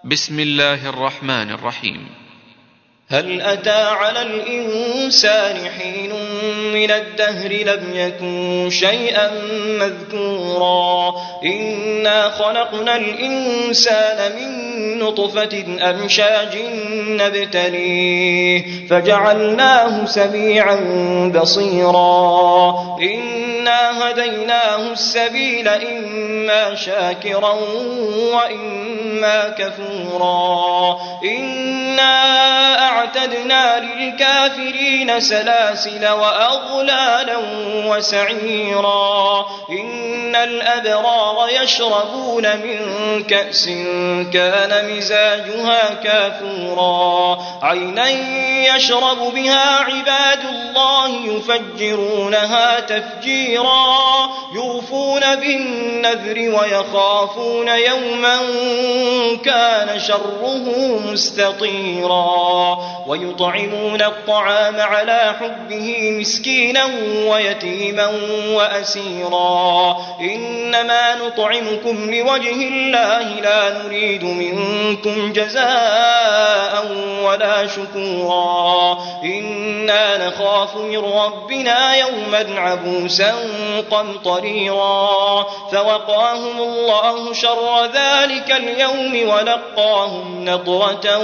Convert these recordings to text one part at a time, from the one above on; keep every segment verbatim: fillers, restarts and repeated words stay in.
بسم الله الرحمن الرحيم. هل أتى على الإنسان حين من الدهر لم يكن شيئا مذكورا إنا خلقنا الإنسان من نطفة أمشاج نبتليه فجعلناه سميعا بصيرا إنا هديناه السبيل إما شاكرا وإما كفورا إنا أعتدنا للكافرين سلاسل وأغلالا وسعيرا إن الأبرار يشربون من كأس كان مزاجها كافورا عينا يشرب بها عباد الله يفجرونها تفجيرا يوفون بالنذر ويخافون يوما كان شره مستطيرا ويطعمون الطعام على حبه مسكينا ويتيما وأسيرا إنما نطعمكم لوجه الله لا نريد منكم جزاء ولا شكورا إنا نخاف من ربنا يوما عبوسا قمطريرا فوقاهم الله شر ذلك اليوم ولقاهم نضرة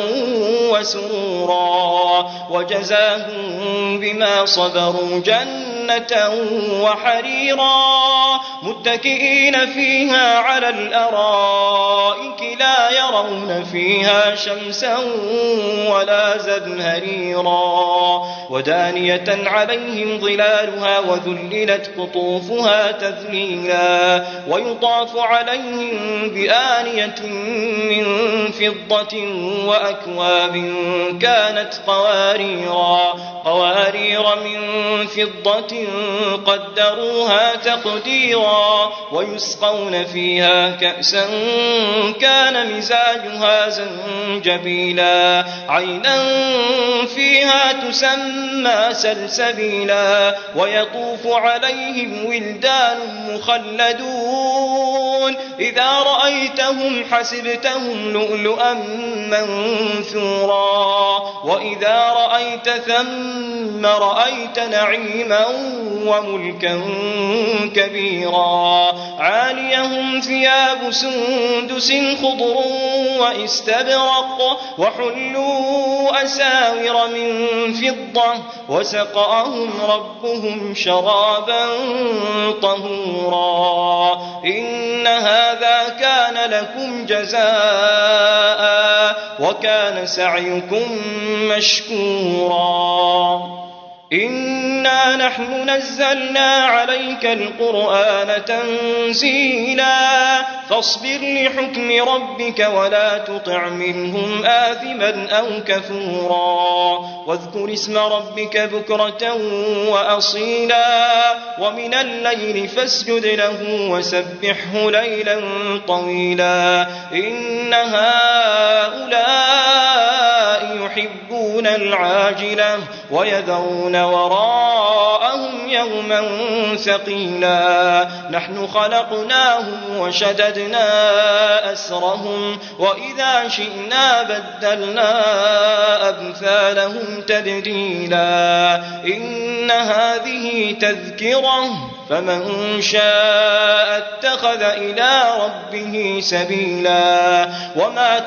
وسرورا وجزاهم بما صبروا جنة وحريرا متكئين فيها على الأرائك لا يرون فيها شمسا ولا زمهريرا ودانية عليهم ظلالها وذللت قطوفها تذليلا ويطاف عليهم بآنية من فضة وأكواب كانت قواريرا قوارير من فضة قدروها تقديرا ويسقون فيها كأسا كان مزاجها زنجبيلا عينا فيها تسمى سلسبيلا ويطوف عليهم ولدان مخلدون إذا رأيتهم حسبتهم لؤلؤا منثورا وإذا رأيت ثم رأيت نعيما وملكا كبيرا عاليهم ثياب سندس خضر واستبرق وحلوا أساور من فضة وسقاهم ربهم شرابا طهورا إن هذا كان لكم جزاء وكان سعيكم مشكورا إنا نحن نزلنا عليك القرآن تنزيلا فاصبر لحكم ربك ولا تطع منهم آثما أو كفورا واذكر اسم ربك بكرة وأصيلا ومن الليل فاسجد له وسبحه ليلا طويلا إن هؤلاء يحبون العاجلة ويذرون وراءهم يوما ثقيلا نحن خلقناهم وشددنا أسرهم وإذا شئنا بدلنا أمثالهم تبديلا إن هذه تذكرة فمن شاء اتخذ إلى ربه سبيلا وما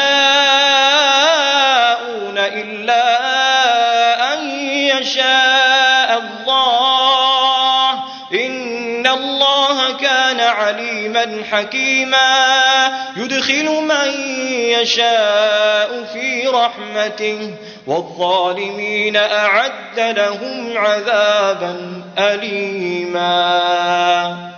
تشاءون إلا أن يشاء الله إن الله كان عليما حكيما يدخل من يشاء في رحمته والظالمين أعد لهم عذابا أليما.